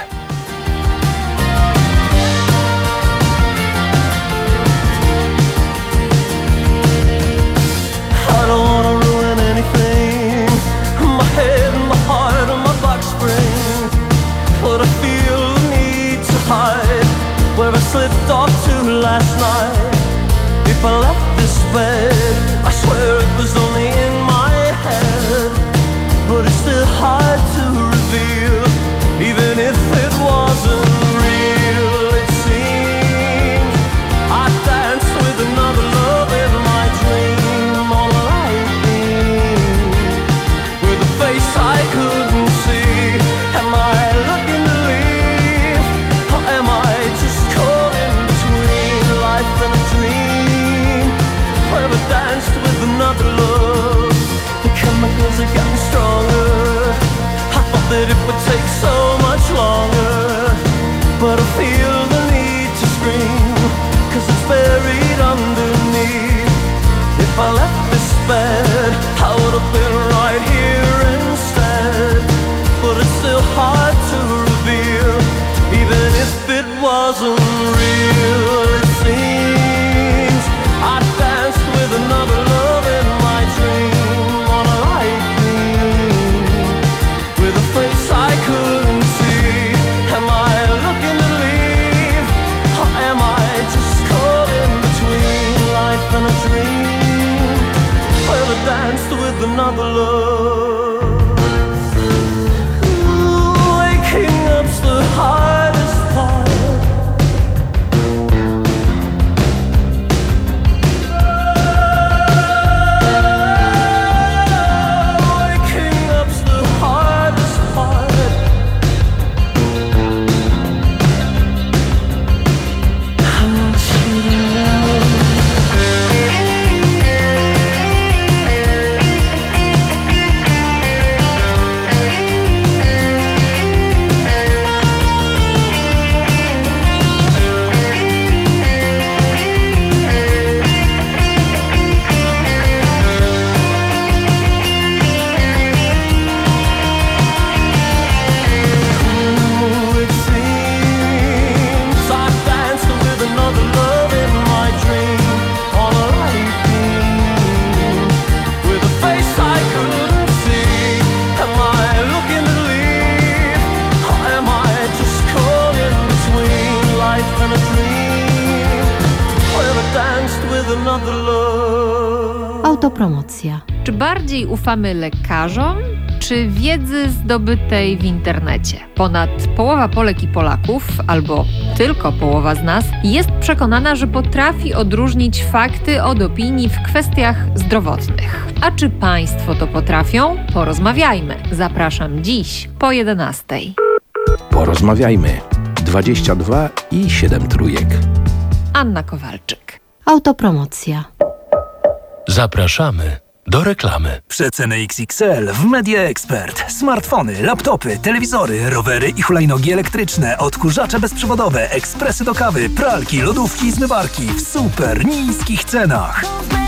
Slipped off to last night. If I left this bed, I swear it was only in my head. But it's still hard to reveal, even if it wasn't real. It seems I danced with another love in my dream all lightning, with a face I couldn't see. Am I looking to leave, or am I just caught in between life and a dream? Whoever danced with another love, the chemicals are getting stronger. I thought that it would take so much longer, but I feel the need to scream, cause it's buried underneath. If I left this bed, I would have been right here instead. But it's still hard to reveal, even if it wasn't real. It seems I danced with another love in my dream on a lightning, with a face I couldn't see. Am I looking to leave, or am I just caught in between life and a dream? Well, I danced with another love. Ooh, waking up's the hardest part. another love. Autopromocja. Czy bardziej ufamy lekarzom, czy wiedzy zdobytej w internecie? Ponad połowa Polek i Polaków, albo tylko połowa z nas, jest przekonana, że potrafi odróżnić fakty od opinii w kwestiach zdrowotnych. A czy państwo to potrafią? Porozmawiajmy. Zapraszam dziś po jedenastej. Porozmawiajmy. dwadzieścia dwa i siedem trójek. Anna Kowalczyk. Autopromocja. Zapraszamy do reklamy. Przeceny X X L w Media Expert. Smartfony, laptopy, telewizory, rowery i hulajnogi elektryczne, odkurzacze bezprzewodowe, ekspresy do kawy, pralki, lodówki i zmywarki w super niskich cenach.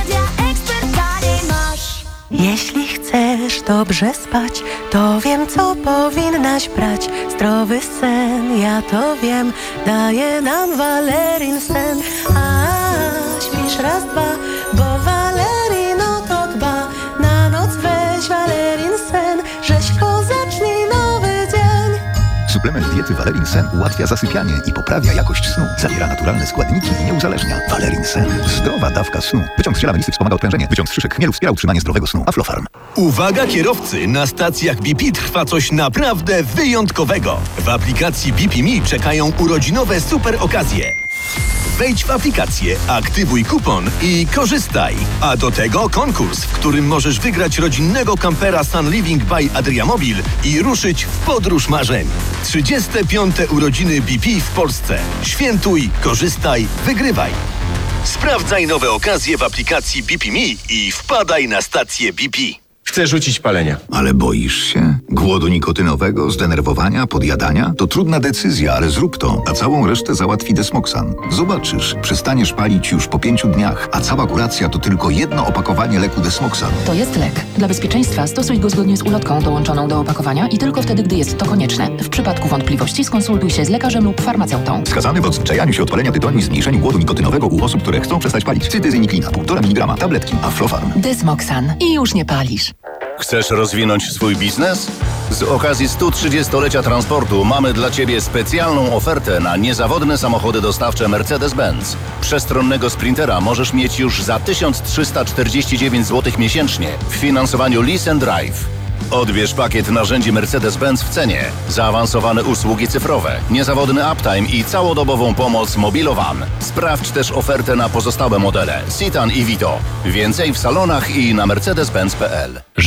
Jeśli chcesz dobrze spać, to wiem, co powinnaś brać. Zdrowy sen, ja to wiem, daje nam Valerin sen. A śpisz raz, dwa, bo Valerino to dba. Na noc weź Valerin sen, rzeźko zacznij nowy dzień. Suplement diety Valerin Sen ułatwia zasypianie i poprawia jakość snu. Zawiera naturalne składniki i nie uzależnia. Valerin Sen. Zdrowa dawka snu. Wyciąg z ziela melisy wspomaga odprężenie. Wyciąg z szyszek chmielu wspiera utrzymanie zdrowego snu. Aflofarm. Uwaga kierowcy! Na stacjach B P trwa coś naprawdę wyjątkowego. W aplikacji B P M E czekają urodzinowe super okazje. Wejdź w aplikację, aktywuj kupon i korzystaj. A do tego konkurs, w którym możesz wygrać rodzinnego kampera Sun Living by Adriamobil i ruszyć w podróż marzeń. trzydzieste piąte urodziny B P w Polsce. Świętuj, korzystaj, wygrywaj. Sprawdzaj nowe okazje w aplikacji B P M E i wpadaj na stację B P. Chcę rzucić palenia. Ale boisz się? Głodu nikotynowego, zdenerwowania, podjadania? To trudna decyzja, ale zrób to, a całą resztę załatwi Desmoxan. Zobaczysz, przestaniesz palić już po pięciu dniach, a cała kuracja to tylko jedno opakowanie leku Desmoxan. To jest lek. Dla bezpieczeństwa stosuj go zgodnie z ulotką dołączoną do opakowania i tylko wtedy, gdy jest to konieczne. W przypadku wątpliwości skonsultuj się z lekarzem lub farmaceutą. Wskazany w odzwyczajaniu się od palenia tytoniu i zmniejszeniu głodu nikotynowego u osób, które chcą przestać palić. Cytyzyniklina, półtora miligrama, tabletki, Aflofarm. Desmoxan. I już nie palisz. Chcesz rozwinąć swój biznes? Z okazji stu trzydziestolecia transportu mamy dla Ciebie specjalną ofertę na niezawodne samochody dostawcze Mercedes-Benz. Przestronnego Sprintera możesz mieć już za tysiąc trzysta czterdzieści dziewięć złotych miesięcznie w finansowaniu Lease and Drive. Odbierz pakiet narzędzi Mercedes-Benz w cenie, zaawansowane usługi cyfrowe, niezawodny uptime i całodobową pomoc Mobilowan. Sprawdź też ofertę na pozostałe modele Citan i Vito. Więcej w salonach i na mercedes benz kropka p l.